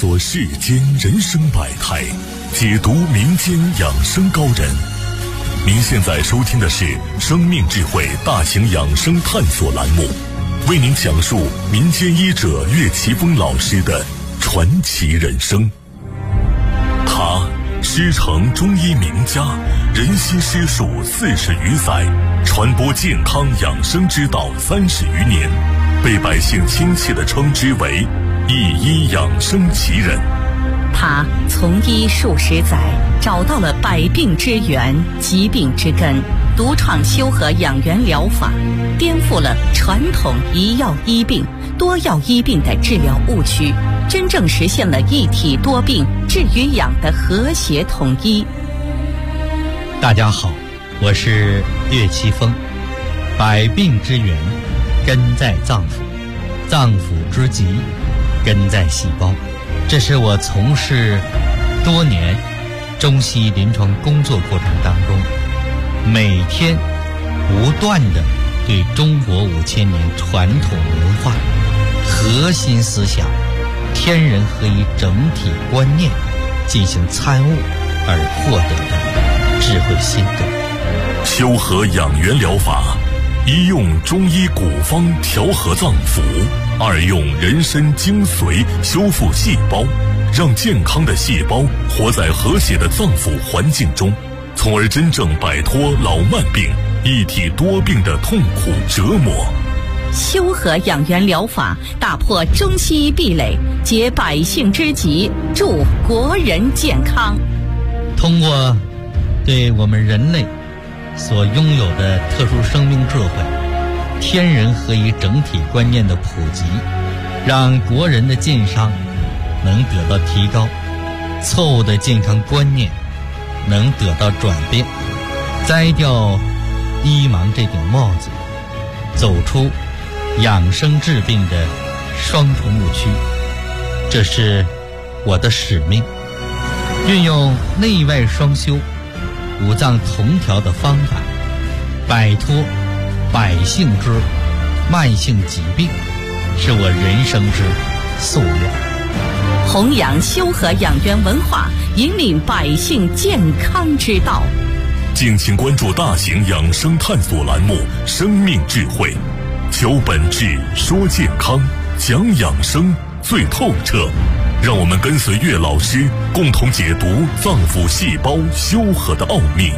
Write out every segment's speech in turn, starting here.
索世间人生百态，解读民间养生高人。您现在收听的是生命智慧大型养生探索栏目，为您讲述民间医者岳奇峰老师的传奇人生。他师承中医名家，人心师术40余载，传播健康养生之道30余年，被百姓亲切地称之为一医养生奇人。 他从医数十载，找到了百病之源、疾病之根，独创修和养元疗法，颠覆了传统一药医病、多药医病的治疗误区，真正实现了一体多病、治与养的和谐统一。 大家好，我是岳奇峰。百病之源根在脏腑，脏腑之疾根在细胞。这是我从事多年中西医临床工作过程当中，每天不断地对中国5000年传统文化核心思想天人合一整体观念进行参悟而获得的智慧心得。 修和养元疗法，一用中医古方调和脏腑，二用人参精髓修复细胞，让健康的细胞活在和谐的脏腑环境中，从而真正摆脱老慢病、一体多病的痛苦折磨。 修和养元疗法打破中西医壁垒，解百姓之急，助国人健康。 通过对我们人类所拥有的特殊生命智慧、天人合一整体观念的普及，让国人的健康能得到提高，错误的健康观念能得到转变，摘掉医盲这顶帽子，走出养生治病的双重误区。这是我的使命，运用内外双修、五脏同调的方法，摆脱百姓之慢性疾病，是我人生之夙愿。 弘扬修和养元文化，引领百姓健康之道。 敬请关注大型养生探索栏目《生命智慧》，求本质，说健康，讲养生最透彻。让我们跟随岳老师，共同解读脏腑细胞修和的奥秘。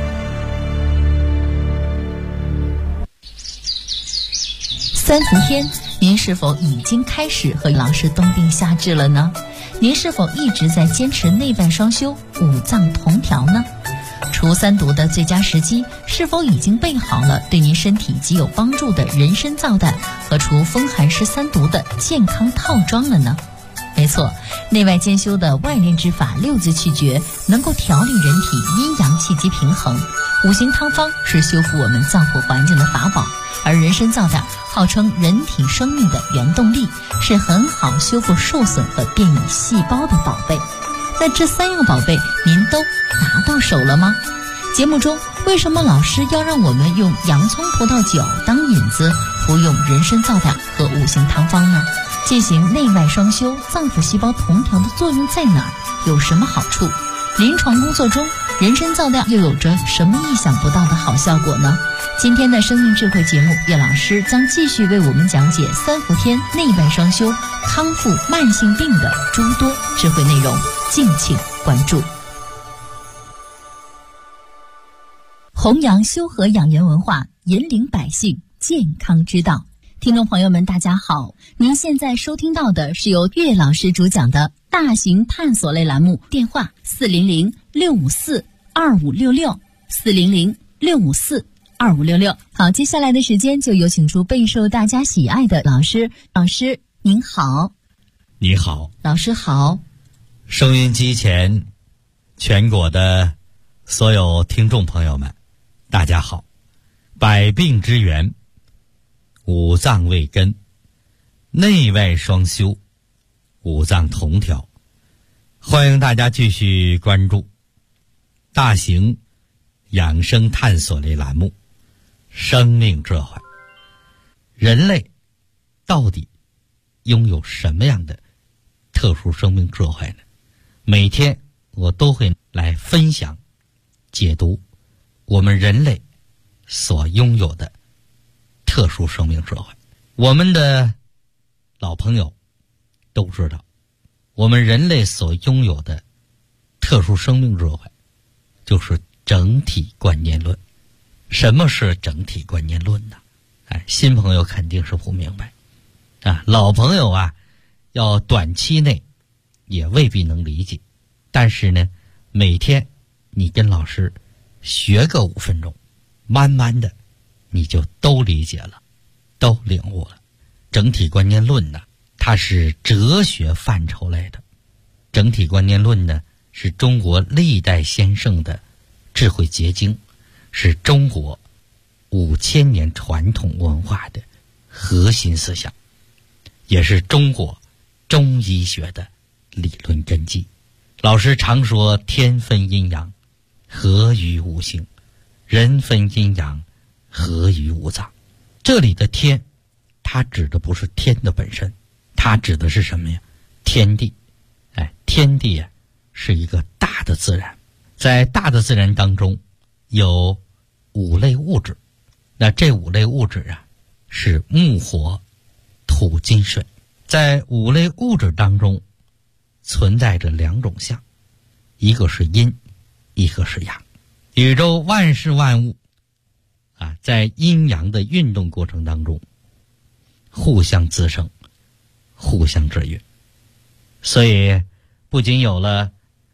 3伏天，您是否已经开始和老师冬病夏治了呢？您是否一直在坚持内外双修、五脏同调呢？除三毒的最佳时机，是否已经备好了对您身体极有帮助的人参皂苷和除风寒湿三毒的健康套装了呢？没错，内外兼修的外练之法6字去绝，能够调理人体阴阳气机平衡。五行汤方是修复我们脏腑环境的法宝，而人参皂苷号称人体生命的原动力，是很好修复受损和变异细胞的宝贝。那这3样宝贝您都拿到手了吗？节目中为什么老师要让我们用洋葱葡萄酒当引子，服用人参皂苷和五行汤方呢？进行内外双修、脏腑细胞同调的作用在哪儿？有什么好处？临床工作中，人参皂苷又有着什么意想不到的好效果呢？今天的生命智慧节目，岳老师将继续为我们讲解3伏天内外双修康复慢性病的诸多智慧内容，敬请关注。弘扬修和养元文化，引领百姓健康之道。听众朋友们大家好，您现在收听到的是由岳老师主讲的大型探索类栏目，电话400-654-2566 400-654-2566。好，接下来的时间就有请出备受大家喜爱的老师。老师您好。 你好。 老师好。 收音机前全国的所有听众朋友们大家好。百病之源，五脏为根，内外双修，五脏同调。欢迎大家继续关注大型养生探索类栏目《生命智慧》。人类到底拥有什么样的特特殊生命智慧呢？每天我都会来分享解读我们人类所拥有的特殊生命智慧。我们的老朋友都知道，我们人类所拥有的特殊生命智慧就是整体观念论。什么是整体观念论呢？新朋友肯定是不明白老朋友要短期内也未必能理解，但是呢，每天你跟老师学个5分钟，慢慢的你就都理解了，都领悟了。整体观念论呢，它是哲学范畴类的。整体观念论呢，是中国历代先圣的智慧结晶，是中国5000年传统文化的核心思想，也是中国中医学的理论根基。老师常说天分阴阳，合于五行；人分阴阳，合于五脏。这里的天，它指的不是天的本身，它指的是什么呀？天地。天地是一个大的自然，在大的自然当中有5类物质，那这5类物质是木火土金水。在5类物质当中存在着2种相，一个是阴，一个是阳。宇宙万事万物在阴阳的运动过程当中互相滋生，互相制约。所以不仅有了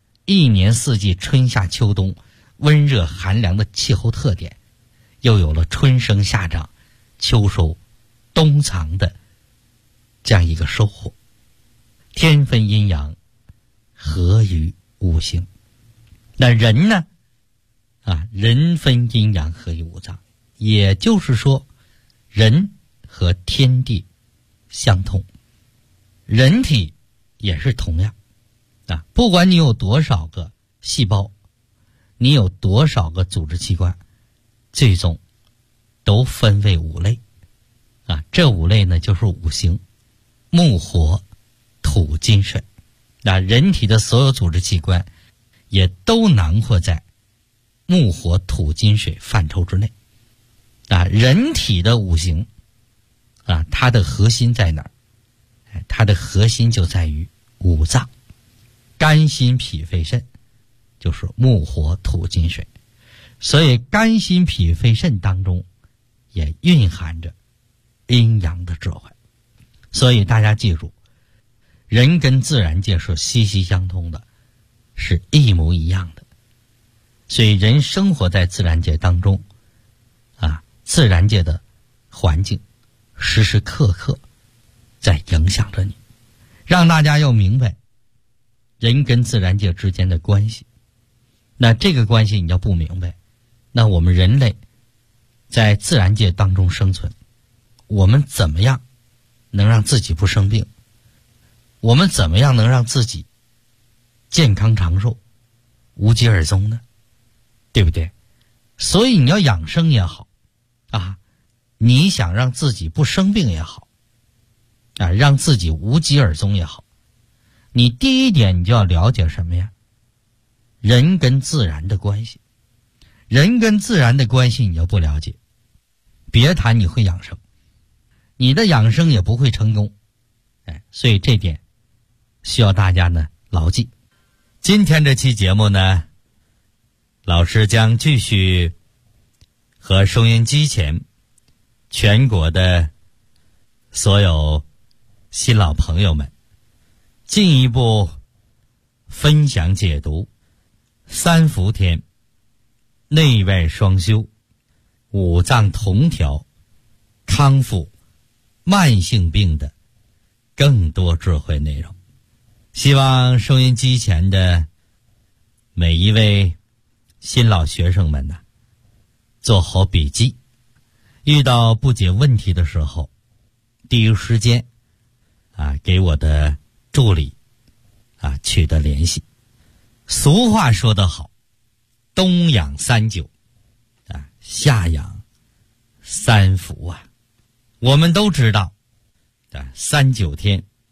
1年4季春夏秋冬温热寒凉的气候特点，又有了春生夏长秋收冬藏的这样一个收获。天分阴阳，合于五行。那人呢人分阴阳，合于五脏，也就是说人和天地相通，人体也是同样不管你有多少个细胞，你有多少个组织器官，最终都分为5类这5类呢就是五行：木火土金水。人体的所有组织器官也都囊括在木火土金水范畴之内人体的五行它的核心在哪儿？它的核心就在于五脏，肝心脾肺肾就是木火土金水。所以肝心脾肺肾当中也蕴含着阴阳的智慧。所以大家记住，人跟自然界是息息相通的，是一模一样的。所以人生活在自然界当中自然界的环境时时刻刻在影响着你，让大家要明白人跟自然界之间的关系。那这个关系你要不明白，那我们人类在自然界当中生存，我们怎么样能让自己不生病？我们怎么样能让自己健康长寿，无疾而终呢？对不对？所以你要养生也好你想让自己不生病也好让自己无疾而终也好，你第一点你就要了解什么呀？人跟自然的关系。人跟自然的关系你要不了解，别谈你会养生，你的养生也不会成功。所以这点需要大家呢牢记。今天这期节目呢，老师将继续和收音机前全国的所有新老朋友们进一步分享解读3伏天内外双修、五脏同调、康复慢性病的更多智慧内容。希望收音机前的每一位新老学生们做好笔记，遇到不解问题的时候第一时间给我的助理取得联系。俗话说得好，冬养3九夏养3伏我们都知道3-9天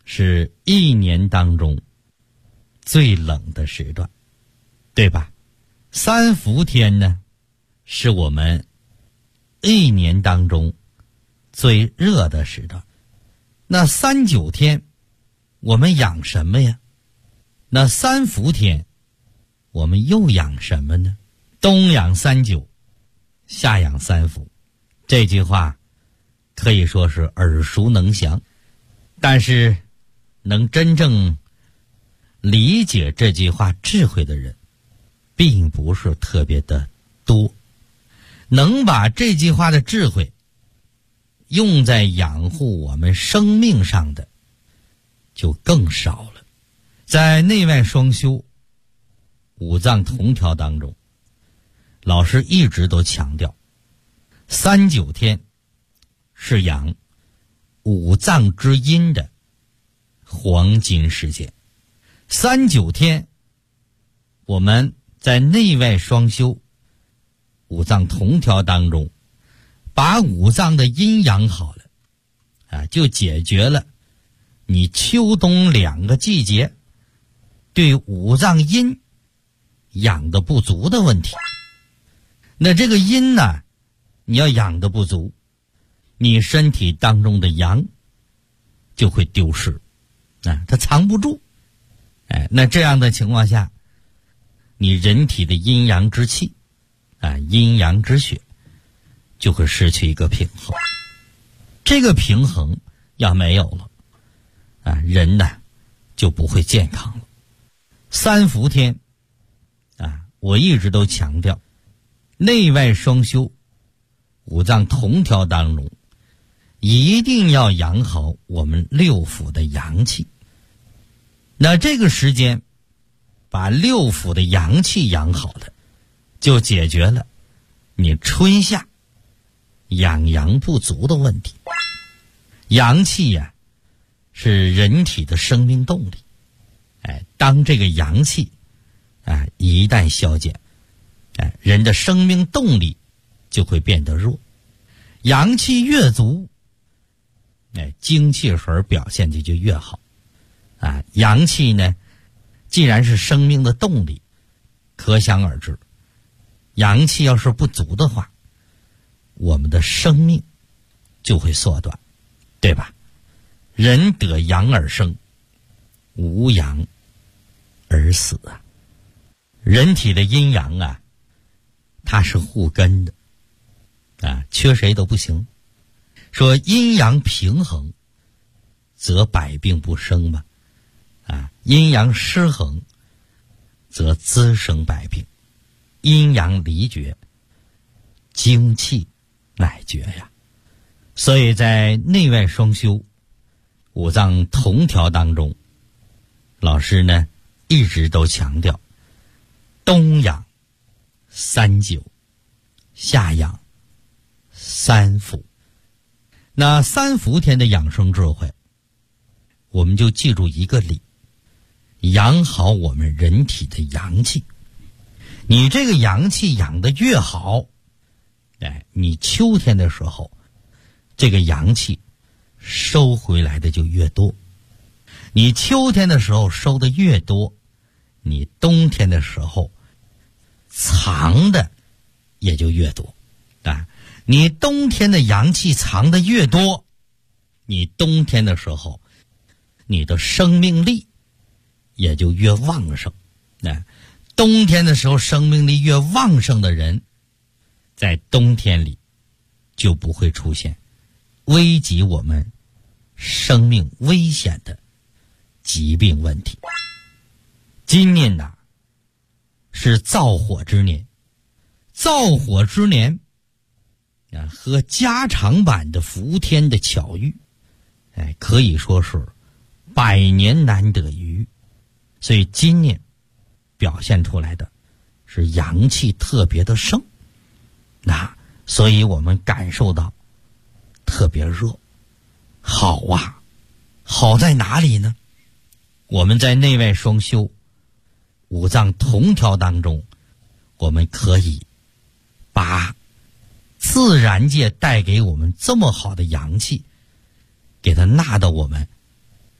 是一年当中最冷的时段，对吧？三伏天呢，是我们一年当中最热的时段。那三九天我们养什么呀？那三伏天我们又养什么呢？冬养三九，夏养三伏，这句话可以说是耳熟能详，但是能真正理解这句话智慧的人并不是特别的多，能把这句话的智慧用在养护我们生命上的就更少了。在内外双修五脏同调当中，老师一直都强调三九天是养五脏之阴的黄金时间。三九天我们在内外双修五脏同调当中把五脏的阴养好了就解决了你秋冬两个季节对五脏阴养的不足的问题。那这个阴呢，你要养的不足，你身体当中的阳就会丢失它藏不住。那这样的情况下，你人体的阴阳之气阴阳之血就会失去一个平衡。这个平衡要没有了人呢就不会健康了。三伏天我一直都强调内外双修五脏同调当中一定要养好我们六腑的阳气。那这个时间把六腑的阳气养好了，就解决了你春夏养阳不足的问题。阳气是人体的生命动力。当这个阳气一旦消减，人的生命动力就会变得弱。阳气越足，精气神表现的就越好。阳气呢，既然是生命的动力，可想而知，阳气要是不足的话，我们的生命就会缩短，对吧？人得阳而生，无阳而死人体的阴阳它是互根的缺谁都不行。说阴阳平衡则百病不生嘛阴阳失衡则滋生百病。阴阳离绝，精气乃绝呀。所以在内外双修五脏同调当中，老师呢一直都强调冬养三九，夏养三伏。那三伏天的养生智慧，我们就记住一个理，养好我们人体的阳气。你这个阳气养得越好，你秋天的时候这个阳气收回来的就越多。你秋天的时候收的越多，你冬天的时候藏的也就越多你冬天的阳气藏的越多，你冬天的时候你的生命力也就越旺盛冬天的时候生命力越旺盛的人，在冬天里就不会出现危及我们生命危险的疾病问题。今年是燥火之年，燥火之年和加长版的伏天的巧遇可以说是百年难得一遇。所以今年表现出来的是阳气特别的盛所以我们感受到特别热。好好在哪里呢？我们在内外双修五脏同调当中，我们可以把自然界带给我们这么好的阳气给它纳到我们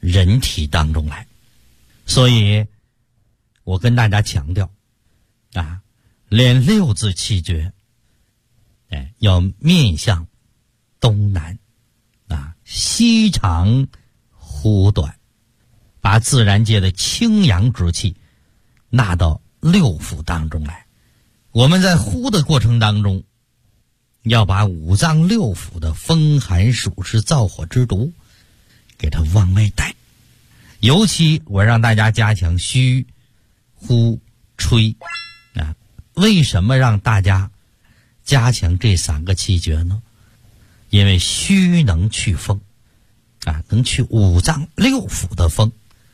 人体当中来。所以我跟大家强调啊，练六字气诀，要面向东南啊，吸长呼短，把自然界的清阳之气纳到六腑当中来。我们在呼的过程当中，要把五脏六腑的风寒暑湿燥火之毒给它往外带。尤其我让大家加强虚呼吹啊，为什么让大家加强这3个气诀呢？因为虚能去风啊，能去五脏六腑的风，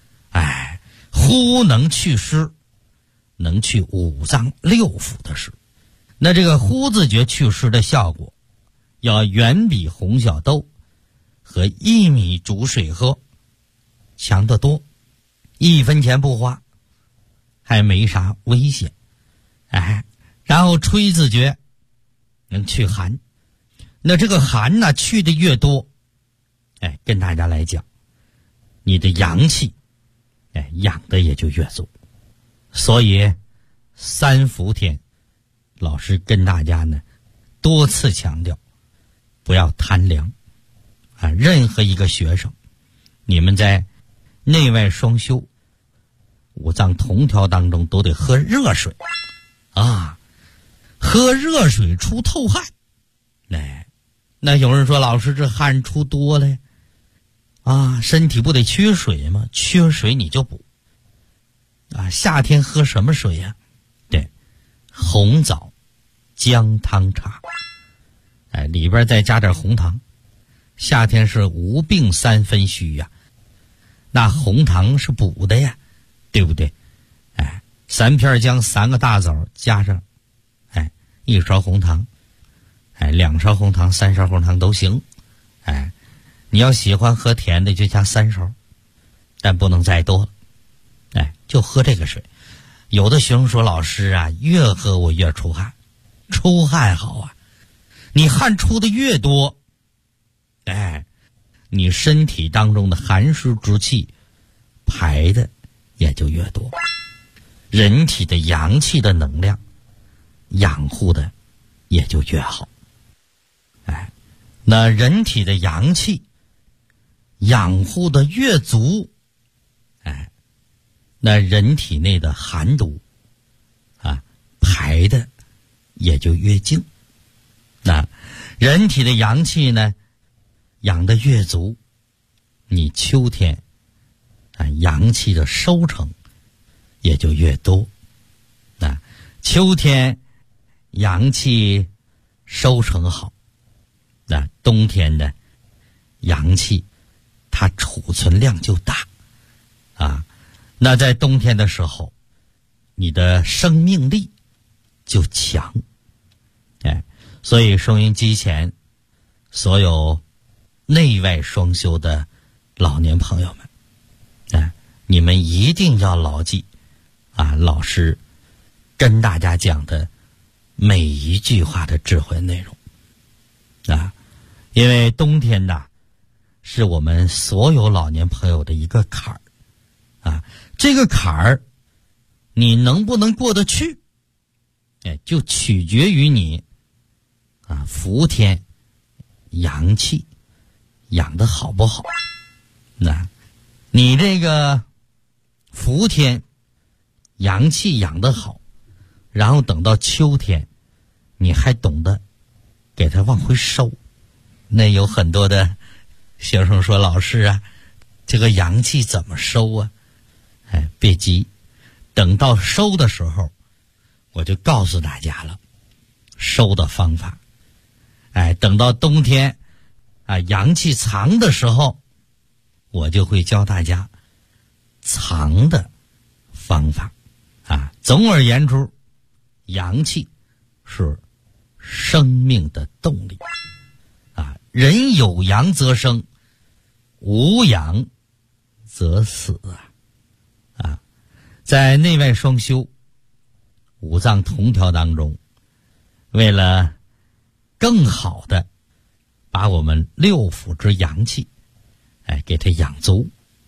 呼能去湿，能去五脏六腑的湿。那这个呼字诀祛湿的效果要远比红小豆和薏米煮水喝强得多，1分钱不花，还没啥危险。然后吹字诀能去寒，那这个寒呢，去的越多，跟大家来讲，你的阳气养的也就越足。所以3伏天老师跟大家呢多次强调，不要贪凉啊！任何一个学生，你们在内外双修五脏同调当中都得喝热水啊，喝热水出透汗。那有人说，老师这汗出多了啊，身体不得缺水吗？缺水你就补啊。夏天喝什么水呀？对，红枣姜汤茶，里边再加点红糖。夏天是无病3分虚呀，那红糖是补的呀，对不对？3片姜，3个大枣，加上1勺红糖，2勺红糖，3勺红糖都行。你要喜欢喝甜的就加3勺，但不能再多了。就喝这个水。有的学生说，老师啊，越喝我越出汗。出汗好啊，你汗出的越多，你身体当中的寒湿之气排的也就越多，人体的阳气的能量养护的也就越好。那人体的阳气养护的越足，那人体内的寒毒排的也就越静。那人体的阳气呢养得越足，你秋天阳气的收成也就越多。秋天阳气收成好，那冬天的阳气它储存量就大那在冬天的时候，你的生命力就强。所以收音机前所有内外双修的老年朋友们，你们一定要牢记老师跟大家讲的每一句话的智慧内容因为冬天是我们所有老年朋友的一个坎儿这个坎儿你能不能过得去，就取决于你伏天阳气养得好不好。那你这个伏天阳气养得好，然后等到秋天你还懂得给它往回收。那有很多的学生说，老师啊，这个阳气怎么收啊？别急，等到收的时候我就告诉大家了收的方法。等到冬天阳气藏的时候，我就会教大家藏的方法总而言之，阳气是生命的动力人有阳则生，无阳则死在内外双修五脏同调当中，为了更好的把我们六腑之阳气给它养足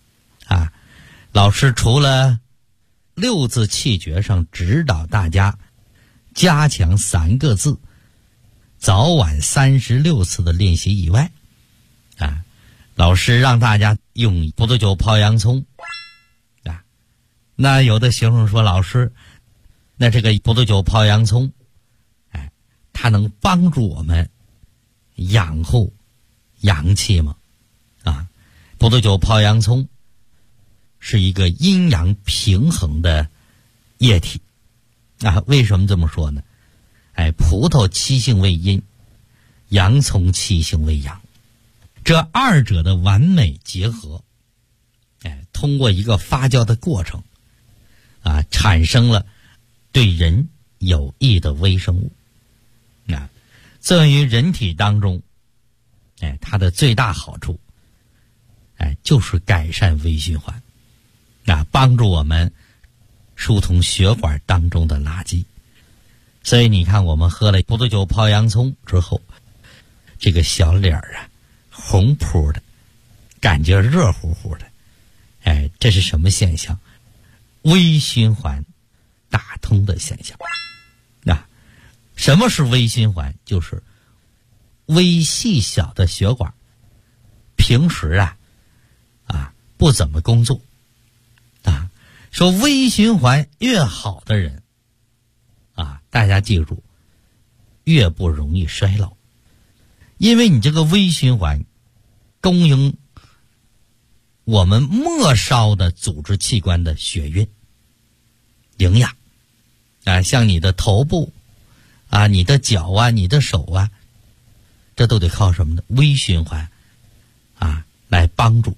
啊，老师除了六字气诀上指导大家加强3个字早晚36次的练习以外，啊，老师让大家用葡萄酒泡洋葱啊。那有的学生说，老师，那这个葡萄酒泡洋葱，哎，它能帮助我们养护阳气吗？啊，葡萄酒泡洋葱是一个阴阳平衡的液体啊。为什么这么说呢？哎，葡萄气性为阴，洋葱气性为阳，这二者的完美结合，哎，通过一个发酵的过程啊，产生了对人有益的微生物啊。作用于人体当中，哎，它的最大好处，哎，就是改善微循环啊，帮助我们疏通血管当中的垃圾。所以你看，我们喝了葡萄酒泡洋葱之后，这个小脸啊，红扑的，感觉热乎乎的，哎，这是什么现象？微循环打通的现象。那什么是微循环？就是微细小的血管平时不怎么工作啊。说微循环越好的人啊，大家记住，越不容易衰老，因为你这个微循环供应我们末梢的组织器官的血运营养啊，像你的头部啊，你的脚啊，你的手啊，这都得靠什么呢？微循环啊来帮助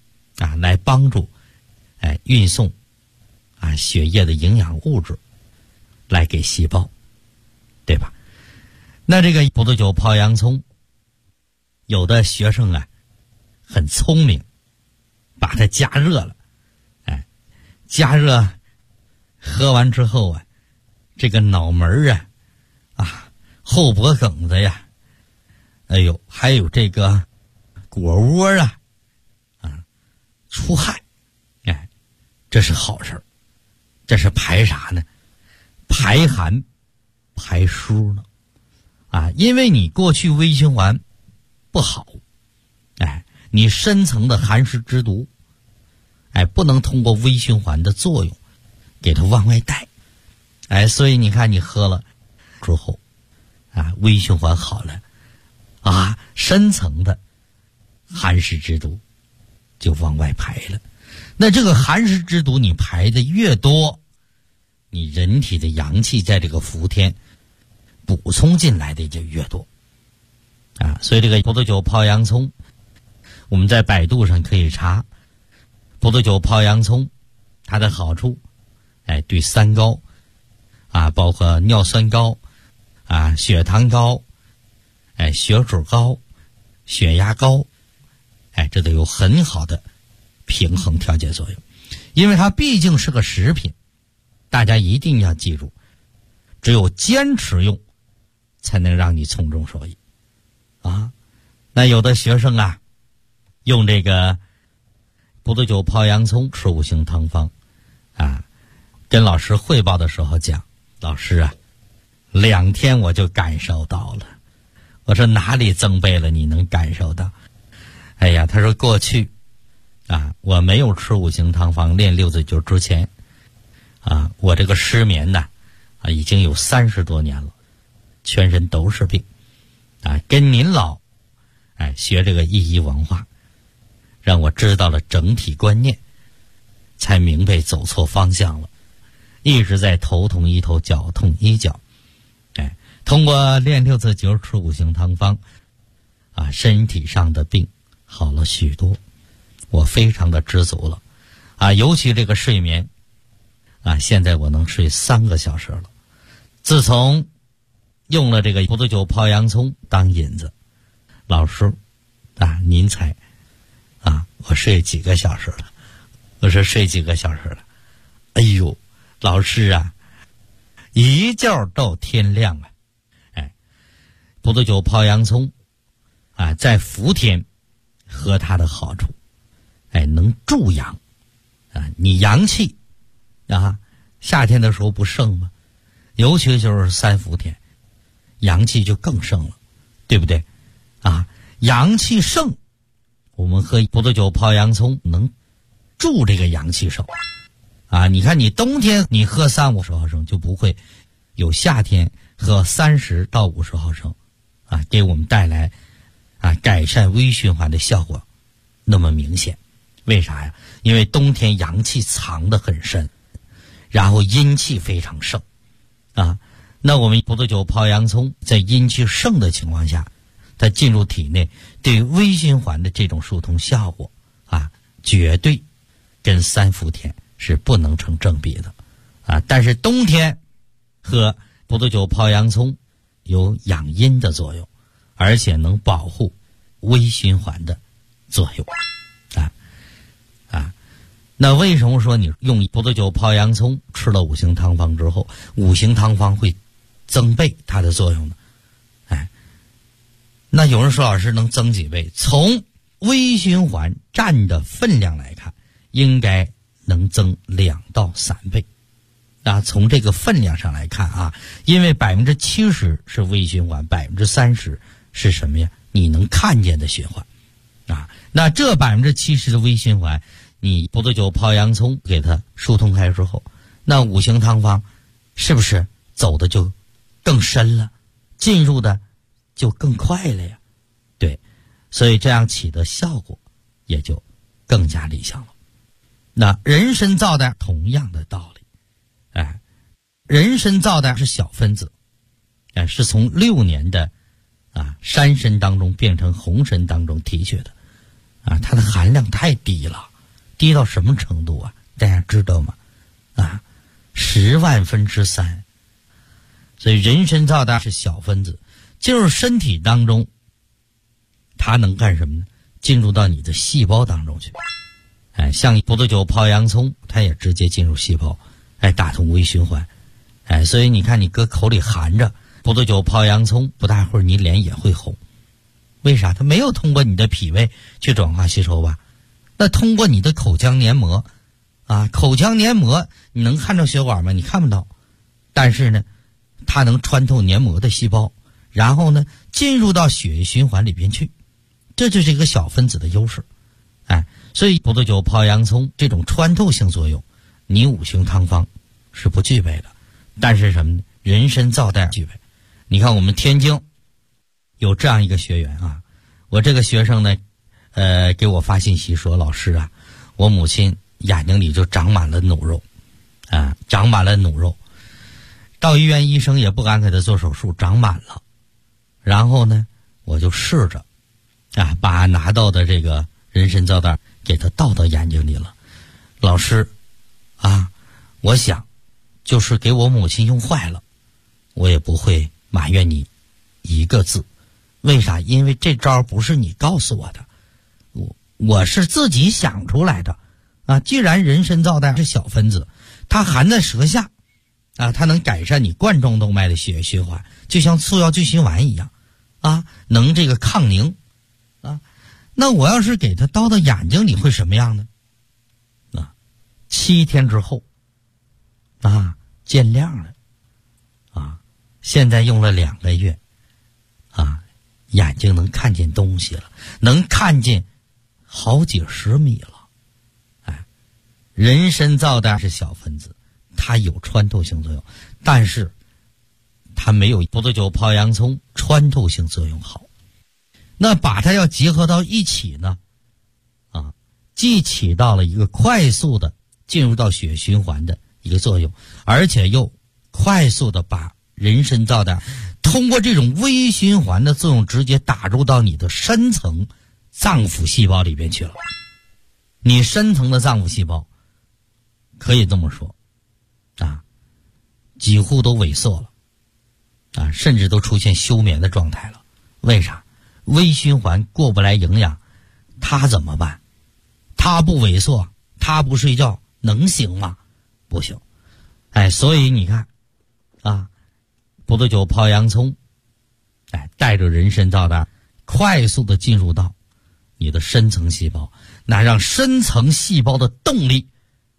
运送血液的营养物质来给细胞，对吧？那这个葡萄酒泡洋葱，有的学生很聪明，把它加热了，加热喝完之后这个脑门后脖梗子呀，哎呦，还有这个果窝出汗，这是好事儿，这是排啥呢？排寒排湿呢因为你过去微循环不好，你深层的寒湿之毒不能通过微循环的作用给它往外带，所以你看你喝了之后微循环好了深层的寒湿之毒就往外排了。那这个寒湿之毒你排的越多，你人体的阳气在这个伏天补充进来的就越多所以这个葡萄酒泡洋葱，我们在百度上可以查葡萄酒泡洋葱它的好处，对三高包括尿酸高血糖高血脂高血压高这都有很好的平衡调节作用。因为它毕竟是个食品，大家一定要记住，只有坚持用才能让你从中受益那有的学生用这个葡萄酒泡洋葱吃5行汤方跟老师汇报的时候讲，老师2天我就感受到了。我说哪里增倍了你能感受到？哎呀，他说过去我没有吃5行汤方练6字诀之前我这个失眠已经有30多年了，全身都是病跟您老学这个医医文化，让我知道了整体观念，才明白走错方向了，一直在头痛医头，脚痛医脚通过练6字诀吃5行汤方身体上的病好了许多，我非常的知足了尤其这个睡眠现在我能睡3个小时了。自从用了这个葡萄酒泡洋葱当引子，老师您猜我睡几个小时了？我说睡几个小时了？哎呦，老师一觉到天亮葡萄酒泡洋葱在伏天喝它的好处能助阳你阳气夏天的时候不盛吗？尤其就是3伏天，阳气就更盛了，对不对？阳气盛，我们喝葡萄酒泡洋葱能助这个阳气盛你看你冬天你喝30-50毫升就不会有夏天喝30到50毫升给我们带来改善微循环的效果那么明显。为啥呀？因为冬天阳气藏得很深，然后阴气非常盛那我们葡萄酒泡洋葱在阴气盛的情况下，它进入体内对微循环的这种疏通效果绝对跟3伏天是不能成正比的但是冬天喝葡萄酒泡洋葱有养阴的作用，而且能保护微循环的作用那为什么说你用葡萄酒泡洋葱吃了5行汤方之后，5行汤方会增倍它的作用呢？那有人说老师能增几倍？从微循环占的分量来看，应该能增2到3倍从这个分量上来看因为70%是微循环，30%是什么呀？你能看见的循环那这70%的微循环，你葡萄酒泡洋葱给它疏通开之后，那5行汤方是不是走的就更深了，进入的就更快了呀？对，所以这样起的效果也就更加理想了。那人参皂苷同样的道理人参皂苷是小分子是从6年的山参当中变成红参当中提取的它的含量太低了，低到什么程度大家知道吗？10万分之3。所以人参皂苷是小分子，进入身体当中，它能干什么呢？进入到你的细胞当中去。像葡萄酒泡洋葱，它也直接进入细胞，打通微循环。所以你看你搁口里含着葡萄酒泡洋葱，不大会儿你脸也会红。为啥？它没有通过你的脾胃去转化吸收吧？那通过你的口腔黏膜口腔黏膜你能看到血管吗？你看不到。但是呢，它能穿透黏膜的细胞，然后呢进入到血液循环里边去，这就是一个小分子的优势。所以葡萄酒泡洋葱这种穿透性作用，你5行汤方是不具备的，但是什么呢？人参皂苷具备。你看我们天津有这样一个学员我这个学生呢给我发信息说，老师我母亲眼睛里就长满了脓肉长满了脓肉，到医院医生也不敢给他做手术，长满了。然后呢我就试着把拿到的这个人参皂苷给他倒到眼睛里了。老师我想就是给我母亲用坏了，我也不会埋怨你一个字。为啥？因为这招不是你告诉我的，我是自己想出来的既然人参皂苷是小分子，它含在舌下它能改善你冠状动脉的血液循环，就像促药聚心丸一样能这个抗凝那我要是给它倒到眼睛里会什么样呢？7天之后见亮了现在用了2个月眼睛能看见东西了，能看见好几十米了。人参皂苷是小分子，它有穿透性作用，但是它没有葡萄酒泡洋葱穿透性作用好。那把它要结合到一起呢既起到了一个快速的进入到血液循环的一个作用，而且又快速的把人参皂苷通过这种微循环的作用直接打入到你的深层脏腑细胞里边去了。你深层的脏腑细胞可以这么说几乎都萎缩了甚至都出现休眠的状态了。为啥？微循环过不来营养，它怎么办？它不萎缩，它不睡觉，能行吗？不行。所以你看葡萄酒泡洋葱带着人参皂苷快速的进入到你的深层细胞，那让深层细胞的动力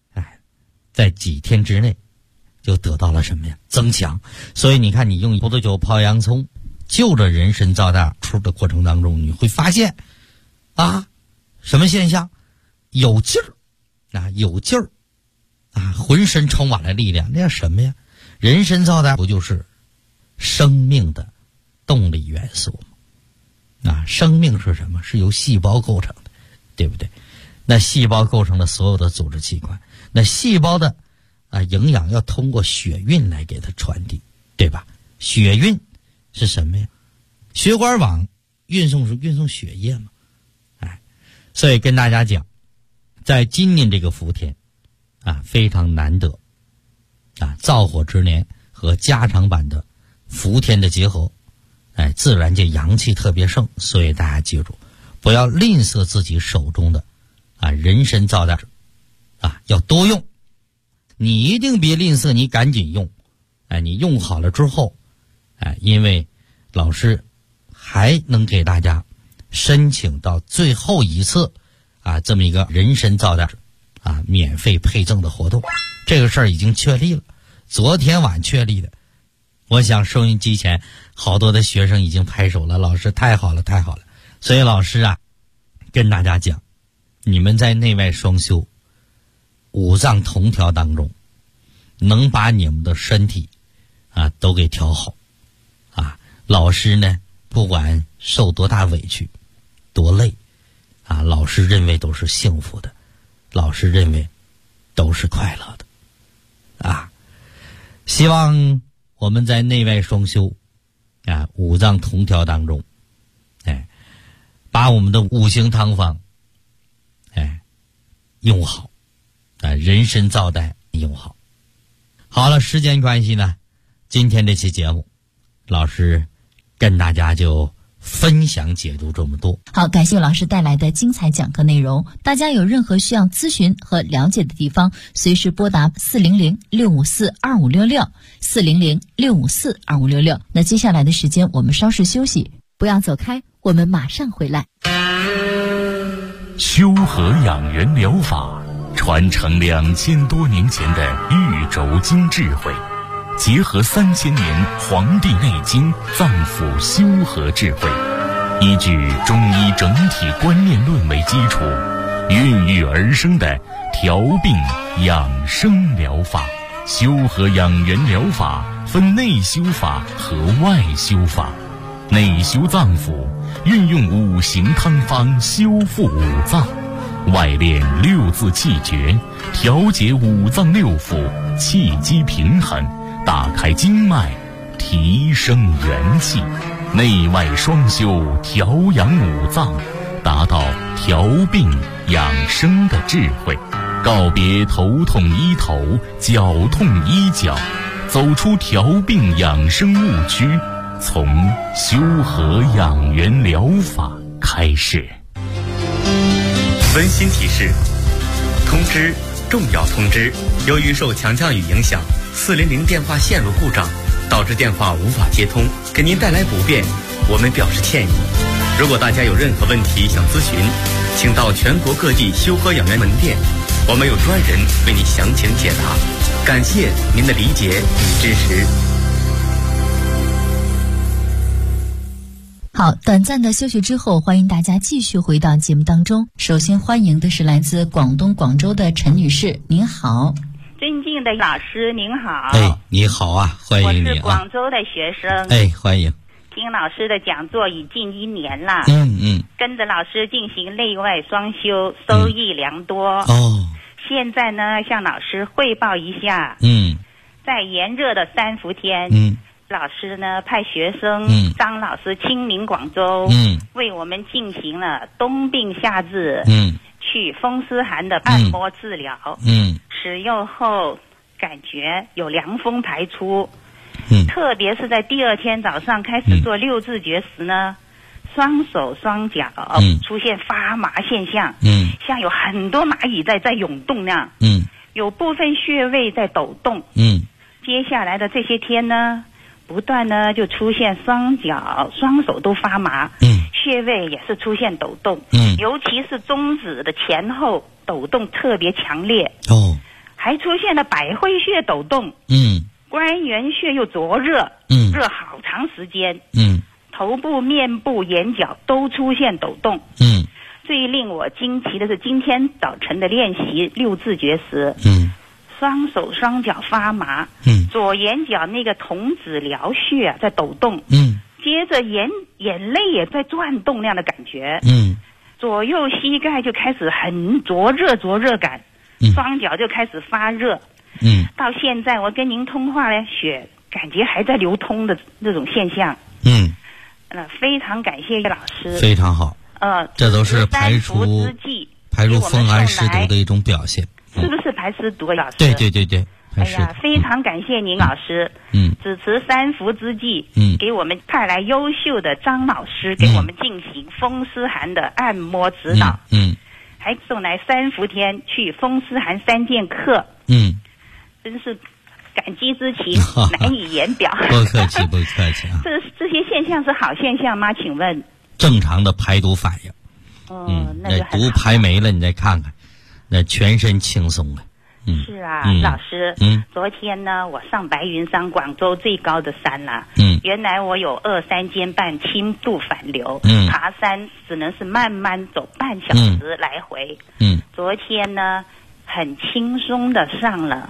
在几天之内就得到了什么呀？增强。所以你看，你用葡萄酒泡洋葱，就着人参皂苷出的过程当中，你会发现啊，什么现象？有劲儿啊，有劲儿啊，浑身充满了力量。那是什么呀？人参皂苷不就是生命的动力元素吗？啊，生命是什么？是由细胞构成的，对不对？那细胞构成了所有的组织器官，那细胞的营养要通过血运来给它传递，对吧？血运是什么呀？血管网运送血液嘛。所以跟大家讲，在今年这个伏天非常难得灶火之年和加长版的伏天的结合，自然界阳气特别盛，所以大家记住，不要吝啬自己手中的人参皂苷要多用。你一定别吝啬，你赶紧用。你用好了之后，因为老师还能给大家申请到最后一次这么一个人参皂苷免费配赠的活动。这个事儿已经确立了，昨天晚确立的。我想收音机前好多的学生已经拍手了，老师太好了太好了。所以老师跟大家讲，你们在内外双修五脏同调当中，能把你们的身体都给调好老师呢不管受多大委屈多累老师认为都是幸福的，老师认为都是快乐的希望我们在内外双修五脏同调当中把我们的五行汤方用好人参皂苷用好。好了，时间关系呢，今天这期节目老师跟大家就分享解读这么多。 好，感谢老师带来的精彩讲课内容。大家有任何需要咨询和了解的地方，随时拨打400-654-2566 400-654-2566。那接下来的时间我们稍事休息，不要走开，我们马上回来。 修和养元疗法传承2000多年前的玉轴经智慧，结合3000年《黄帝内经》脏腑修和智慧，依据中医整体观念论为基础，孕育而生的调病养生疗法。修和养元疗法分内修法和外修法。内修脏腑，运用五行汤方修复五脏；外练六字气诀，调节五脏六腑，气机平衡，打开经脉，提升元气。内外双修，调养五脏，达到调病养生的智慧。告别头痛医头，脚痛医脚，走出调病养生误区，从修和养元疗法开始。 温馨提示：通知，重要通知！由于受强降雨影响，400电话线路故障，导致电话无法接通，给您带来不便，我们表示歉意。如果大家有任何问题想咨询，请到全国各地修和养元门店，我们有专人为您详情解答。感谢您的理解与支持。 好，短暂的休息之后，欢迎大家继续回到节目当中。首先欢迎的是来自广东广州的陈女士，您好。 尊敬的老师您好。 你好欢迎你我是广州的学生。 欢迎。 听老师的讲座已近1年了。跟着老师进行内外双修，收益良多。现在呢，向老师汇报一下。在炎热的3伏天。老师呢派学生张老师亲临广州，为我们进行了冬病夏治祛风湿寒的按摩治疗。使用后感觉有凉风排出，特别是在第2天早上开始做六字诀时呢，双手双脚出现发麻现象，像有很多蚂蚁在涌动那样，有部分穴位在抖动。接下来的这些天呢，不断呢就出现双脚双手都发麻，穴位也是出现抖动，尤其是中指的前后抖动特别强烈。还还出现了百会穴抖动，关元穴又灼热，热好长时间，头部、面部、眼角都出现抖动，最令我惊奇的是今天早晨的练习六字诀时，双手双脚发麻，左眼角那个瞳子髎穴在抖动，接着眼泪也在转动那样的感觉，左右膝盖就开始很灼热感，双脚就开始发热，到现在我跟您通话呢，血感觉还在流通的那种现象，非常感谢叶老师， 非常好，这都是排除风寒湿毒的一种表现， 是不是排湿毒老师？ 对， 哎呀，非常感谢您老师，主持三伏之际，给我们派来优秀的张老师给我们进行风湿寒的按摩指导，还送来三伏天去风湿寒3剑课，真是感激之情难以言表。 不客气啊。 这些现象是好现象吗？请问？ 正常的排毒反应。那毒排没了，你再看看，那全身轻松了。 是啊，老师，昨天呢，我上白云山，广州最高的山了。原来我有2-3间半轻度反流，爬山只能是慢慢走半小时来回。昨天呢，很轻松的上了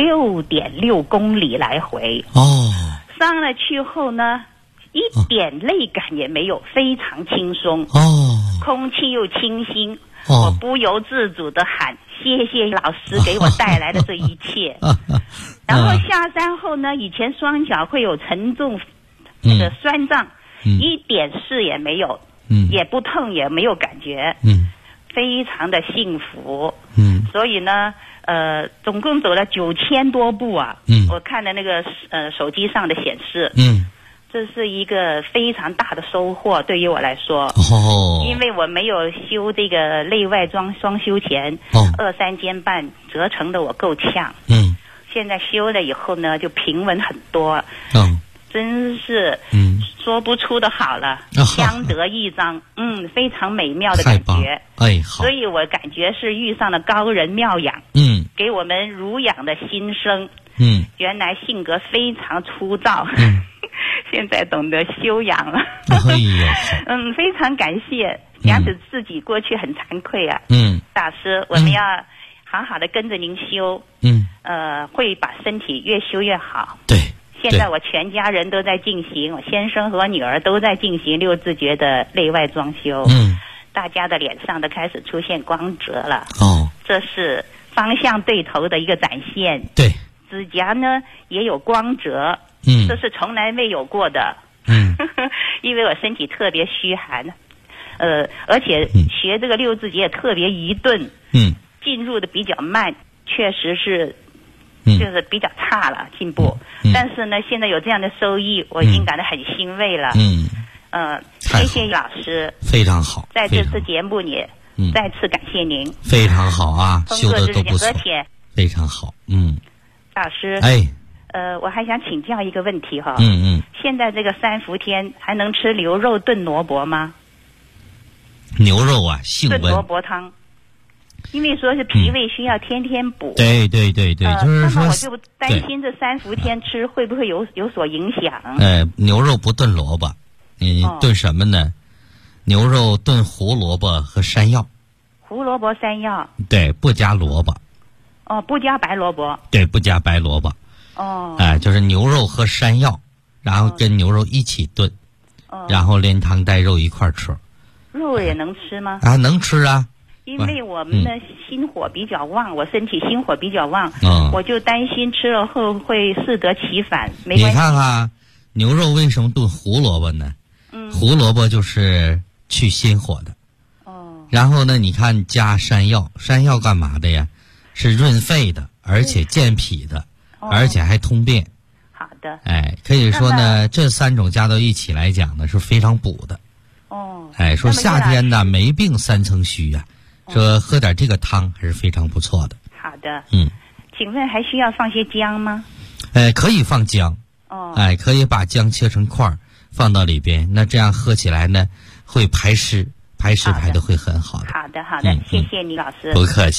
6.6公里来回。上了去后呢，一点累感也没有，非常轻松。空气又清新。我不由自主的喊谢谢老师给我带来的这一切。然后下山后呢，以前双脚会有沉重那个酸胀，一点事也没有，也不痛也没有感觉，非常的幸福。所以呢总共走了9000多步啊。我看的那个手机上的显示，这是一个非常大的收获，对于我来说，因为我没有修这个内外双修前，2-3间半折成的我够呛，现在修了以后呢，就平稳很多，真是说不出的好了，相得益彰，非常美妙的感觉， 好， 所以我感觉是遇上了高人妙养，给我们濡养的新生，原来性格非常粗糙，现在懂得修养了，非常感谢，讲起自己过去很惭愧啊，大师，我们要好好的跟着您修，会把身体越修越好。 对， 现在我全家人都在进行，我先生和我女儿都在进行六字诀的内外装修，大家的脸上都开始出现光泽了，这是方向对头的一个展现。 对， 指甲呢也有光泽，这是从来没有过的，因为我身体特别虚寒，而且学这个六字诀也特别愚钝，进入的比较慢，确实是就是比较差了进步，但是呢现在有这样的收益，我已经感到很欣慰了，谢谢老师， 非常好， 在这次节目里再次感谢您， 非常好啊，修的都不错，非常好， 老师，我还想请教一个问题哈，现在这个三伏天还能吃牛肉炖萝卜吗？ 牛肉啊，性温， 炖萝卜汤，因为说是脾胃需要天天补， 对，就是说， 那么我就担心这三伏天吃会不会有所影响？ 牛肉不炖萝卜，你炖什么呢？牛肉炖胡萝卜和山药， 胡萝卜山药， 对，不加萝卜， 不加白萝卜， 对，不加白萝卜，就是牛肉和山药，然后跟牛肉一起炖，然后连汤带肉一块吃。 肉也能吃吗？ 能吃啊。 因为我们的心火比较旺，我身体心火比较旺，我就担心吃了后会适得其反。没关系。 你看看牛肉为什么炖胡萝卜呢？胡萝卜就是去心火的。然后呢，你看加山药，山药干嘛的呀？是润肺的，而且健脾的，而且还通便。 好的。 可以说呢，这3种加到一起来讲呢，是非常补的。说夏天呢没病3层虚呀，说喝点这个汤还是非常不错的。 好的。请问还需要放些姜吗？ 可以放姜。可以把姜切成块儿放到里边，那这样喝起来呢会排湿排的会很好的。 好的，谢谢你老师。 不客气。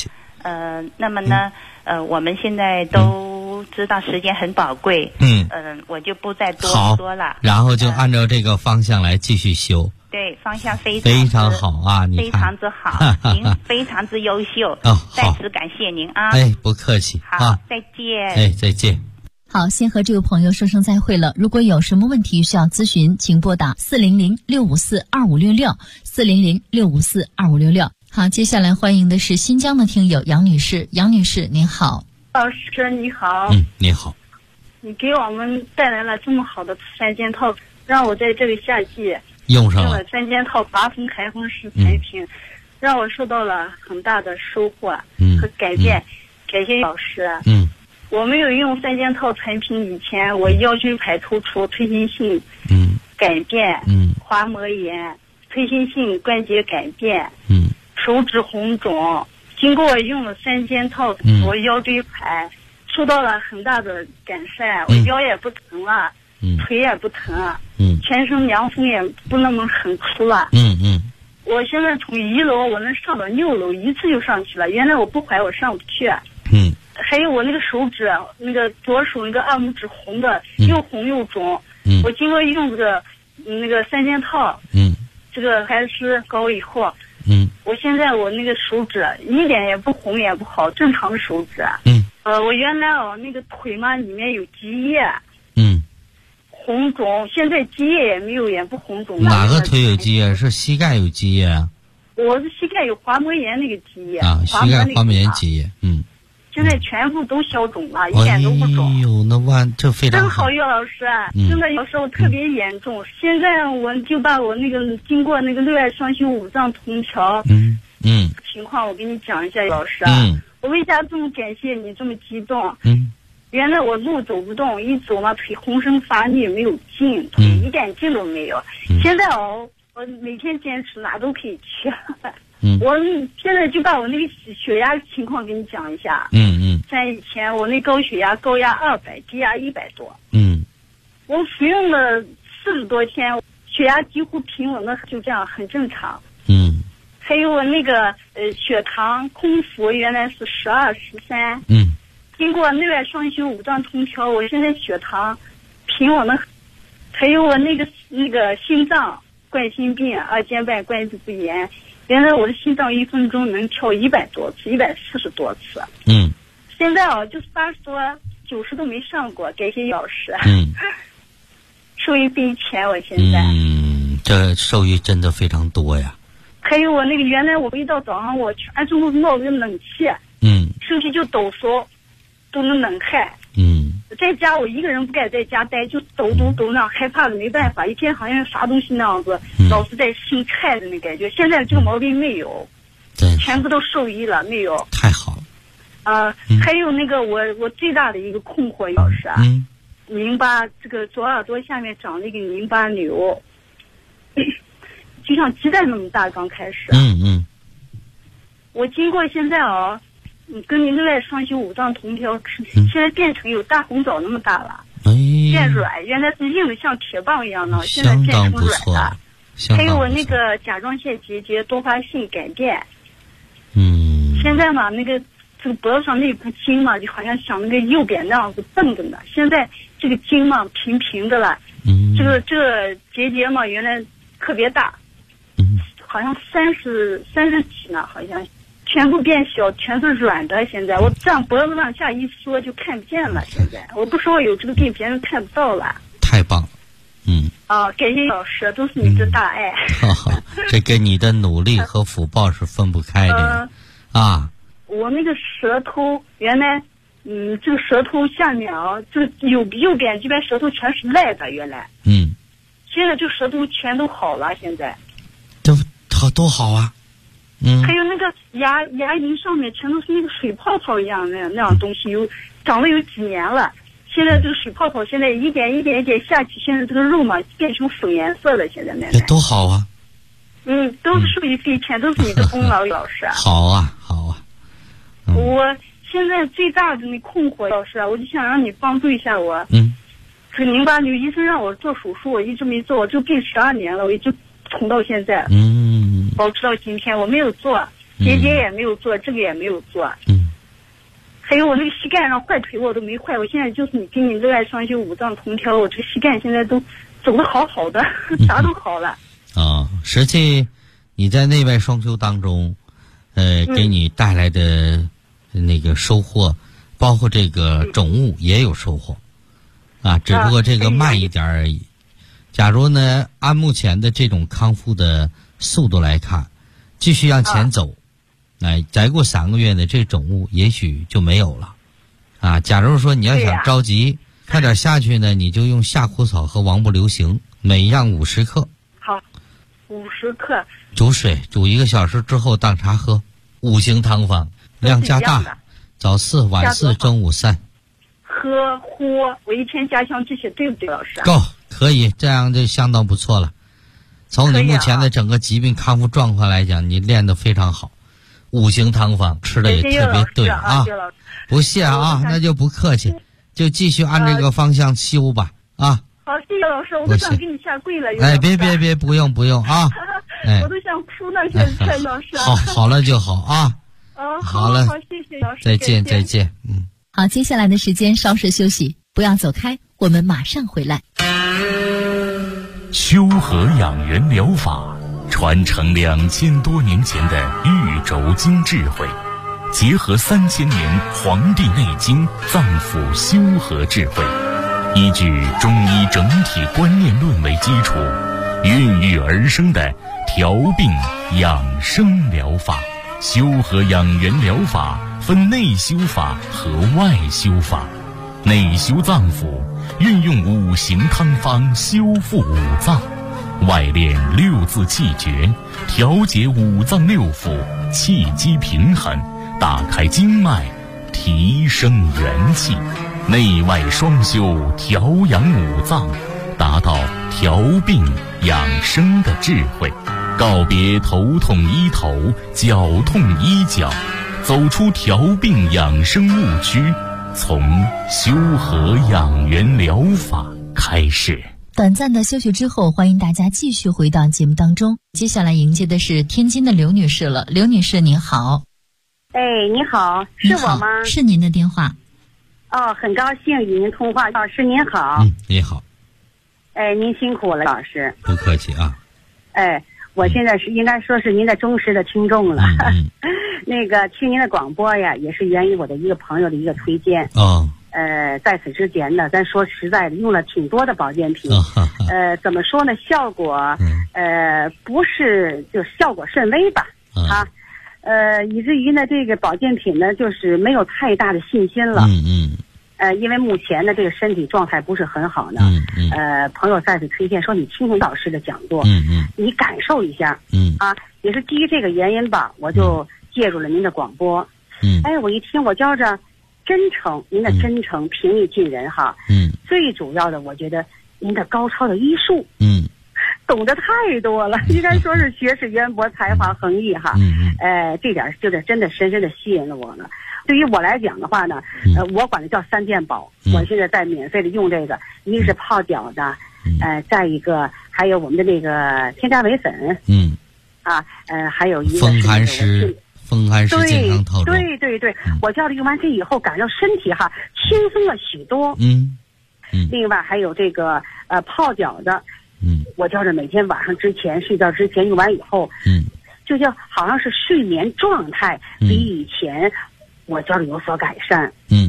那么呢，我们现在都知道时间很宝贵，我就不再多说了。 然后就按照这个方向来继续修。 对，方向非常好啊，你看非常之好，您非常之优秀。在此感谢您啊！ 不客气。 好，再见。 再见。 好，先和这位朋友说声再会了。如果有什么问题需要咨询，请拨打400-654-2566，400-654-2566。好，接下来欢迎的是新疆的听友杨女士。杨女士您好。 老师你好。 你好。 你给我们带来了这么好的3件套，让我在这个夏季用上了 3件套拔风开封式产品，让我受到了很大的收获和改变。感谢老师。我没有用3件套产品以前，我腰椎盘突出、退行性改变、滑膜炎、退行性关节改变、手指红肿。经过我用了3件套，我腰椎盘受到了很大的改善，我腰也不疼了，腿也不疼了，全身凉风也不那么很出了。我现在从1楼我能上到6楼，一次就上去了。原来我不怀我上不去。还有我那个手指，那个左手那个2拇指红的，又红又肿。我经过用这个那个3件套，这个还是膏以后，我现在我那个手指一点也不红也不好，正常的手指。我原来那个腿嘛里面有积液，红肿，现在积液也没有，也不红肿。 哪个腿有积液？是膝盖有积液啊？ 我是膝盖有滑膜炎那个积液啊，膝盖滑膜炎积液。 现在全部都消肿了，一点都不肿。 哎呦，那这非常真好，岳老师，真的有时候特别严重。现在我就把我那个经过那个内外双修5脏同调，情况我给你讲一下，老师。我为啥这么感谢你，这么激动？原来我路走不动，一走嘛腿浑身乏力，没有劲，腿一点劲都没有。现在我每天坚持哪都可以去。我现在就把我那个血压情况给你讲一下。像以前我那高血压，高压200，低压100多。我服用了40多天，血压几乎平稳的，就这样很正常。还有我那个血糖空腹原来是12、13。经过内外双修5脏同调，我现在血糖平稳的。还有我那个心脏冠心病、2尖瓣关节不炎。原来我的心脏1分钟能跳100多次，140多次。现在就是80多、90都没上过，感谢老师。受益匪浅，我现在。 这受益真的非常多呀。 还有我那个原来我一到早上我全身都冒着冷气，身体就抖擞，都能冷汗。在家我一个人不敢在家待，就抖那样，害怕的没办法，一天好像啥东西那样子，老是在心颤的那感觉。现在这个毛病没有，全部都受益了，没有。 太好了。 还有那个我最大的一个困惑，老师啊，淋巴这个左耳朵下面长了一个淋巴瘤，就像鸡蛋那么大，刚开始。我经过现在跟你内外双修5脏同调，现在变成有大红枣那么大了，变软，原来是硬的像铁棒一样的，现在变成软的。还有我那个甲状腺结节多发性改变。现在嘛，那个这个脖子上那股筋嘛，就好像像那个右边那样子蹦着呢。现在这个筋嘛平平的了，这个结节嘛原来特别大，好像30几呢，好像。全部变小，全是软的。现在我这样脖子往下一缩就看不见了。现在我不说我有这个病，别人看不到了。 太棒了。 感谢老师，都是你的大爱。 这跟你的努力和福报是分不开的。 我那个舌头原来，这个舌头下面这个右边这边舌头全是赖的，原来。现在这舌头全都好了，现在。 都好啊。 还有那个牙龈上面全都是那个水泡泡一样那样东西，长了有几年了。现在这个水泡泡现在一点一点下去，现在这个肉嘛变成粉颜色了。现在那都好啊。 都是受益匪浅，都是你的功劳，老师。 好啊。 我现在最大的那困惑，老师，我就想让你帮助一下我。这个淋巴瘤，医生让我做手术，我一直没做，我这个病12年了，我一直捅到现在。保持到今天，我没有做，结节也没有做，这个也没有做。 还有我这个膝盖上坏腿我都没坏，我现在就是你给你内外双修五脏同调，我这个膝盖现在都走得好好的，啥都好了。 实际你在内外双修当中，给你带来的那个收获，包括这个肿物也有收获，只不过这个慢一点而已。假如呢，按目前的这种康复的速度来看，继续向前走，再过3个月呢，这肿物也许就没有了。假如说你要想着急，快点下去呢，你就用夏枯草和王不留行，每样50克。 好，50克。 煮水，煮1个小时之后当茶喝。5行汤方，量加大，早4晚4中午3。 喝我一天加强这些，对不对，老师？ 够，可以，这样就相当不错了。从你目前的整个疾病康复状况来讲，你练得非常好。5行汤方吃的也特别对不谢那就不客气，就继续按这个方向修吧好， 谢谢老师，我都想给你下跪了。 别，不用我都想哭了，现在老师。 好了就好好了， 谢谢老师， 再见。 好，接下来的时间稍事休息，不要走开，我们马上回来。 修和养元疗法传承2000多年前的玉轴经智慧，结合3000年《黄帝内经》脏腑修和智慧，依据中医整体观念论为基础，孕育而生的调病养生疗法。修和养元疗法分内修法和外修法。内修脏腑，运用5行汤方修复5脏；外练6字气诀，调节5脏6腑，气机平衡，打开经脉，提升元气。内外双修，调养5脏，达到调病养生的智慧。告别头痛医头，脚痛医脚，走出调病养生误区，从修和养元疗法开始。 短暂的休息之后，欢迎大家继续回到节目当中。接下来迎接的是天津的刘女士了。刘女士您好。 你好，是我吗？ 是您的电话。 很高兴与您通话。老师您好。 你好。 您辛苦了，老师。 不客气我现在是应该说是您的忠实的听众了。那个听您的广播呀，也是源于我的一个朋友的一个推荐。在此之前呢，咱说实在的，用了挺多的保健品。怎么说呢？效果不是，就效果甚微吧。以至于呢，这个保健品呢，就是没有太大的信心了。因为目前的这个身体状态不是很好呢。朋友再次推荐说，你听听老师的讲座，你感受一下。也是基于这个原因吧，我就介入了您的广播。我一听，我觉着真诚，您的真诚平易近人哈。最主要的，我觉得您的高超的医术，懂得太多了，应该说是学识渊博，才华横溢哈。这点就是真的深深的吸引了我了。对于我来讲的话呢，我管它叫3件宝。我现在在免费的用这个，一个是泡脚的，再一个还有我们的那个添加维粉，还有一个风寒湿健康套装。 对，我叫了用完这以后，感到身体哈轻松了许多。另外还有这个泡脚的，我叫着每天晚上之前睡觉之前用完以后，就叫好像是睡眠状态比以前我觉得有所改善。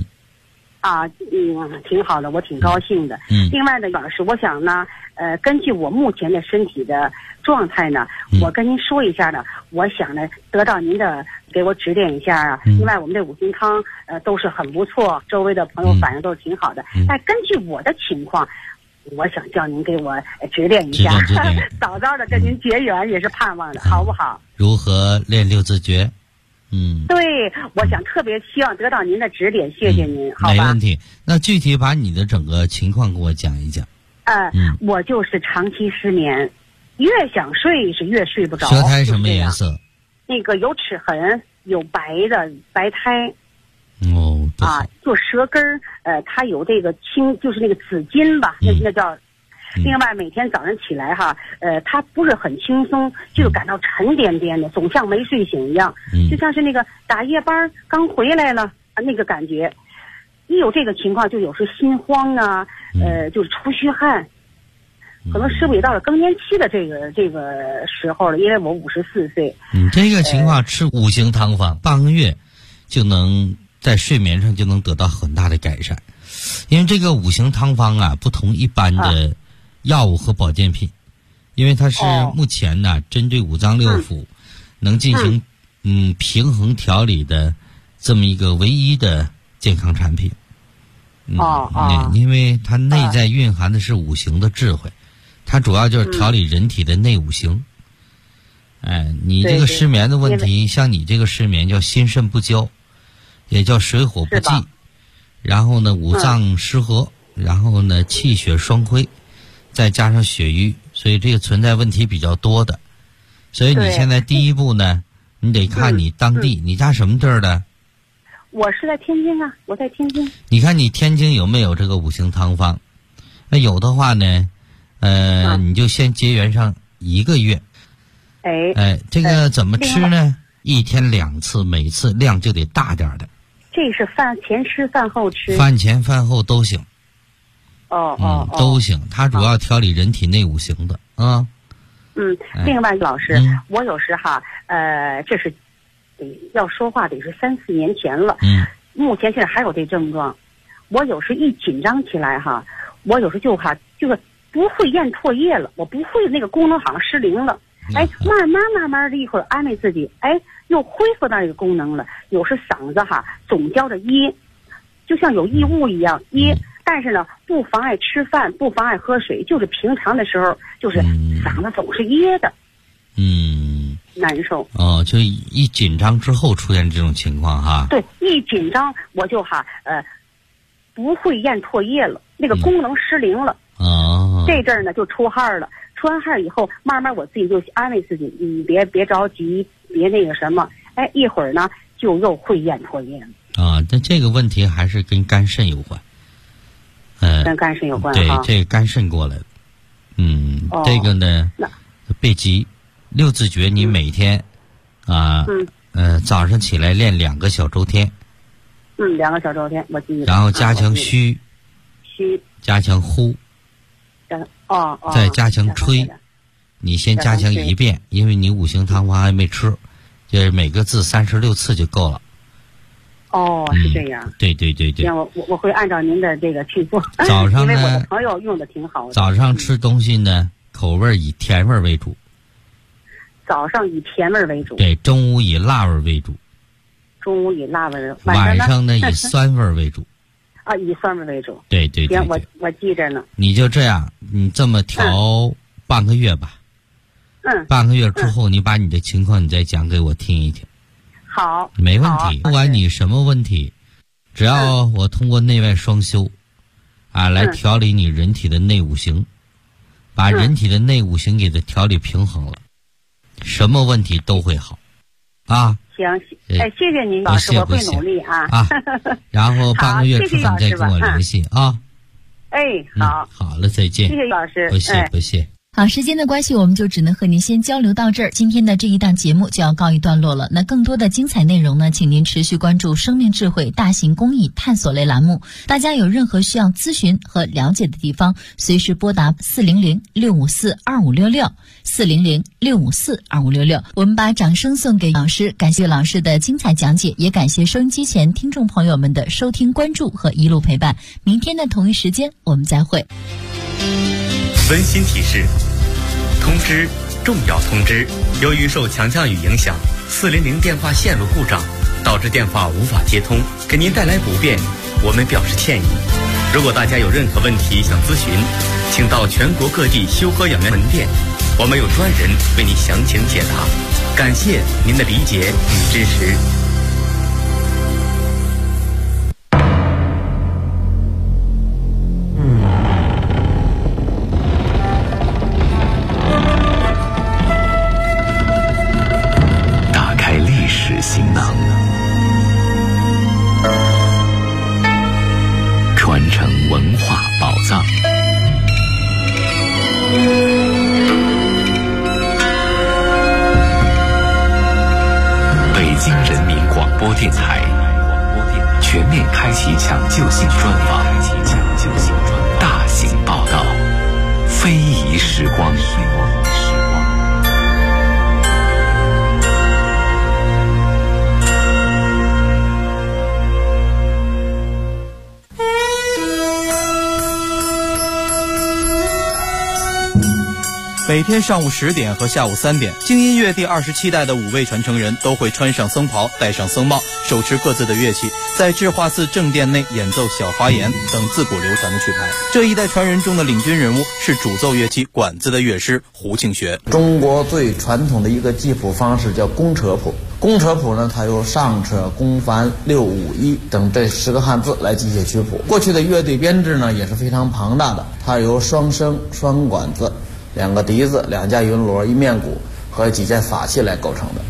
挺好的，我挺高兴的。另外呢，老师，我想呢，根据我目前的身体的状态呢，我跟您说一下呢，我想呢，得到您的给我指点一下啊。另外，我们这5行汤都是很不错，周围的朋友反应都是挺好的。但根据我的情况，我想叫您给我指点一下，早早的跟您结缘也是盼望的，好不好？ 如何练6字诀？ 对，我想特别希望得到您的指点，谢谢您，好吧？ 没问题。那具体把你的整个情况给我讲一讲。 我就是长期失眠，越想睡是越睡不着。 舌苔什么颜色？ 那个有齿痕，有白苔。就舌根儿，它有这个就是那个紫金吧，那叫。另外每天早上起来哈，它不是很轻松，就感到沉甸甸的，总像没睡醒一样，就像是那个打夜班刚回来了， 那个感觉。一有这个情况，就有时心慌啊，就是出虚汗。可能师傅也到了更年期的这个时候了，因为我54岁。 你这个情况吃五行汤方，半个月就能在睡眠上就能得到很大的改善。因为这个五行汤方啊，不同一般的药物和保健品，因为它是目前呢针对五脏六腑能进行平衡调理的这么一个唯一的健康产品。因为它内在蕴含的是五行的智慧，它主要就是调理人体的内五行。你这个失眠的问题，像你这个失眠叫心肾不交，也叫水火不济，然后呢五脏失和，然后呢气血双亏，再加上血瘀，所以这个存在问题比较多的。所以你现在第一步呢，你得看你当地，你家什么地儿的？ 我是在天津啊，我在天津。 你看你天津有没有这个五行汤方？那有的话呢，你就先结缘上1个月。这个怎么吃呢？1天2次，每次量就得大点的。 这是饭前吃，饭后吃。 饭前饭后都行。都行。它主要调理人体内五行的啊。 另外老师，我有时这是要说话得是3、4年前了。目前现在还有这症状。我有时一紧张起来我有时就是不会咽唾液了，我不会那个功能好像失灵了。慢慢的一会儿安慰自己，又恢复到这个功能了。有时嗓子总叫着噎，就像有异物一样噎。但是呢，不妨碍吃饭，不妨碍喝水，就是平常的时候，就是嗓子总是噎的。难受。 就一紧张之后出现这种情况哈。 对，一紧张我就不会咽唾液了，那个功能失灵了。这阵儿呢就出汗了，出完汗以后，慢慢我自己就安慰自己，你别着急，别那个什么，一会儿呢就又会咽唾液了。 但这个问题还是跟肝肾有关。 跟肝肾有关。 对，这个肝肾过来的。这个呢，别急。6字诀你每天早上起来练2个小周天。 2个小周天我记得。 然后加强虚，加强呼，再加强吹。你先加强1遍，因为你五行汤方还没吃，就是每个字36次就够了。 是这样。 对。 我会按照您的这个去做。 早上呢， 因为我的朋友用的挺好的。 早上吃东西呢，口味以甜味为主。 早上以甜味为主。 对，中午以辣味为主。 中午以辣味， 晚上呢以酸味为主。 以酸味为主。 对。 行，我记着呢。 你就这样，你这么调半个月吧。半个月之后，你把你的情况你再讲给我听一听。 好， 没问题。不管你什么问题，只要我通过内外双修，来调理你人体的内五行，把人体的内五行给它调理平衡了，什么问题都会好。 行，谢谢您老师，我会努力然后半个月之后再跟我联系好， 好了，再见。 谢谢老师， 不谢。 好，时间的关系，我们就只能和您先交流到这儿。今天的这一档节目就要告一段落了。那更多的精彩内容呢，请您持续关注生命智慧大型公益探索类栏目。大家有任何需要咨询和了解的地方，随时拨打400-654-2566 400-654-2566。我们把掌声送给老师，感谢老师的精彩讲解，也感谢收音机前听众朋友们的收听关注和一路陪伴。明天的同一时间我们再会。 温馨提示：通知，重要通知！由于受强降雨影响，400电话线路故障，导致电话无法接通，给您带来不便，我们表示歉意。如果大家有任何问题想咨询，请到全国各地修和养元门店，我们有专人为你详情解答。感谢您的理解与支持。 行囊，传承文化宝藏。北京人民广播电台。 全面开启抢救性专访，大型报道，非遗时光。 每天上午10点和下午3点，京音乐第27代的5位传承人都会穿上僧袍，戴上僧帽，手持各自的乐器，在智化寺正殿内演奏小花言等自古流传的曲牌。这一代传人中的领军人物是主奏乐器管子的乐师胡庆学。 中国最传统的一个记谱方式叫公车谱。公车谱呢，它由上车、公繁、六五一等这10个汉字来记写曲谱。过去的乐队编制呢也是非常庞大的，它由双笙、双管子、2个笛子、2架云锣、1面鼓和几件法器来构成的。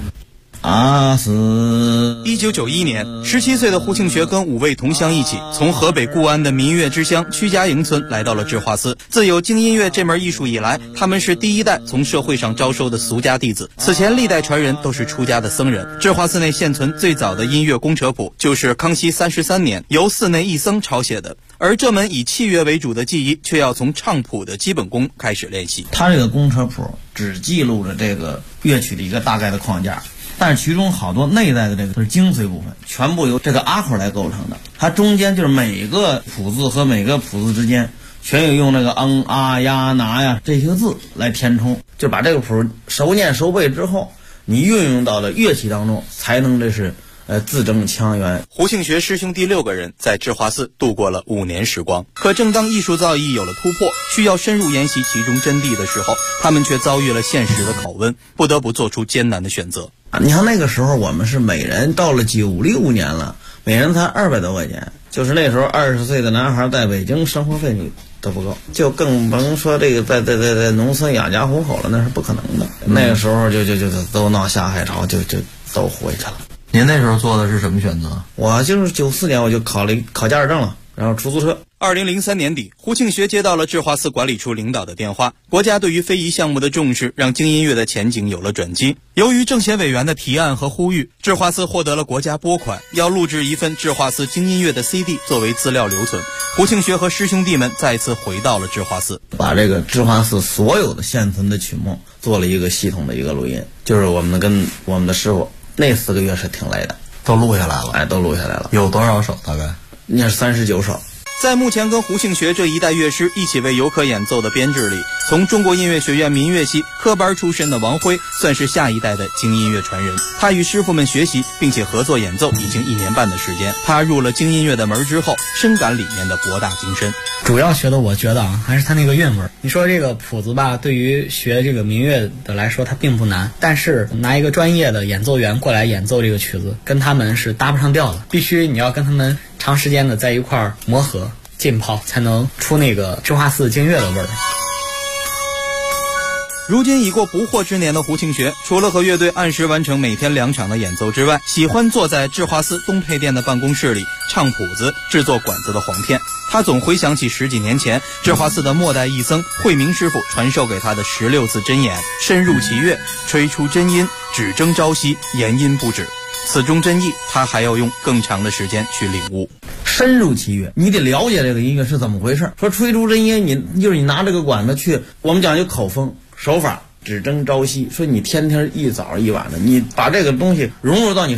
1991年，17岁的胡庆学跟5位同乡一起，从河北固安的民乐之乡曲家营村来到了智化寺。自有京音乐这门艺术以来，他们是第一代从社会上招收的俗家弟子。此前历代传人都是出家的僧人。智化寺内现存最早的音乐公车谱，就是康熙33年由寺内一僧抄写的。而这门以器乐为主的技艺，却要从唱谱的基本功开始练习。 他这个公车谱只记录了这个乐曲的一个大概的框架，但是其中好多内在的这个都是精髓部分，全部由这个阿口来构成的。它中间就是每个谱字和每个谱字之间全有用那个啊呀拿呀这些字来填充，就把这个谱熟念熟背之后，你运用到了乐器当中，才能这是字正腔圆。 胡庆学师兄弟6个人在智化寺度过了5年时光。可正当艺术造诣有了突破，需要深入研习其中真谛的时候，他们却遭遇了现实的拷问，不得不做出艰难的选择。 你看那个时候我们是每人到了96年了，每人才200多块钱，就是那时候20岁的男孩在北京生活费你都不够，就更甭说这个在农村养家糊口了，那是不可能的。那个时候就都闹下海潮，就都回去了。 您那时候做的是什么选择？ 我就是94年我就考驾驶证了，然后出租车。 2003年底，胡庆学接到了智化寺管理处领导的电话，国家对于非遗项目的重视让京音乐的前景有了转机。由于政协委员的提案和呼吁，智化寺获得了国家拨款，要录制一份智化寺京音乐的 CD 作为资料留存。胡庆学和师兄弟们再次回到了智化寺， 把这个智化寺所有的现存的曲目做了一个系统的一个录音，就是我们跟我们的师傅那4个月是挺累的， 都录下来了。 都录下来了。 有多少首？大概那是39首。 在目前跟胡庆学这一代乐师一起为游客演奏的编制里，从中国音乐学院民乐系科班出身的王辉算是下一代的京音乐传人。他与师傅们学习并且合作演奏已经1年半的时间。他入了京音乐的门之后，深感里面的博大精深。 主要学的我觉得还是他那个韵味。你说这个谱子吧，对于学这个民乐的来说它并不难，但是拿一个专业的演奏员过来演奏这个曲子，跟他们是搭不上调的。必须你要跟他们长时间的在一块儿磨合浸泡，才能出那个智化寺京乐的味儿。 如今已过不惑之年的胡庆学，除了和乐队按时完成每天2场的演奏之外，喜欢坐在智化寺东配殿的办公室里唱谱子、制作管子的簧片。他总回想起10几年前智化寺的末代义僧慧明师傅传授给他的16字真言：深入其乐，吹出真音，只争朝夕，言音不止。此中真意，他还要用更长的时间去领悟。 深入其乐，你得了解这个音乐是怎么回事。说吹出真音，你拿这个管子去，我们讲究口风手法，只争朝夕。说你天天一早一晚的，你把这个东西融入到你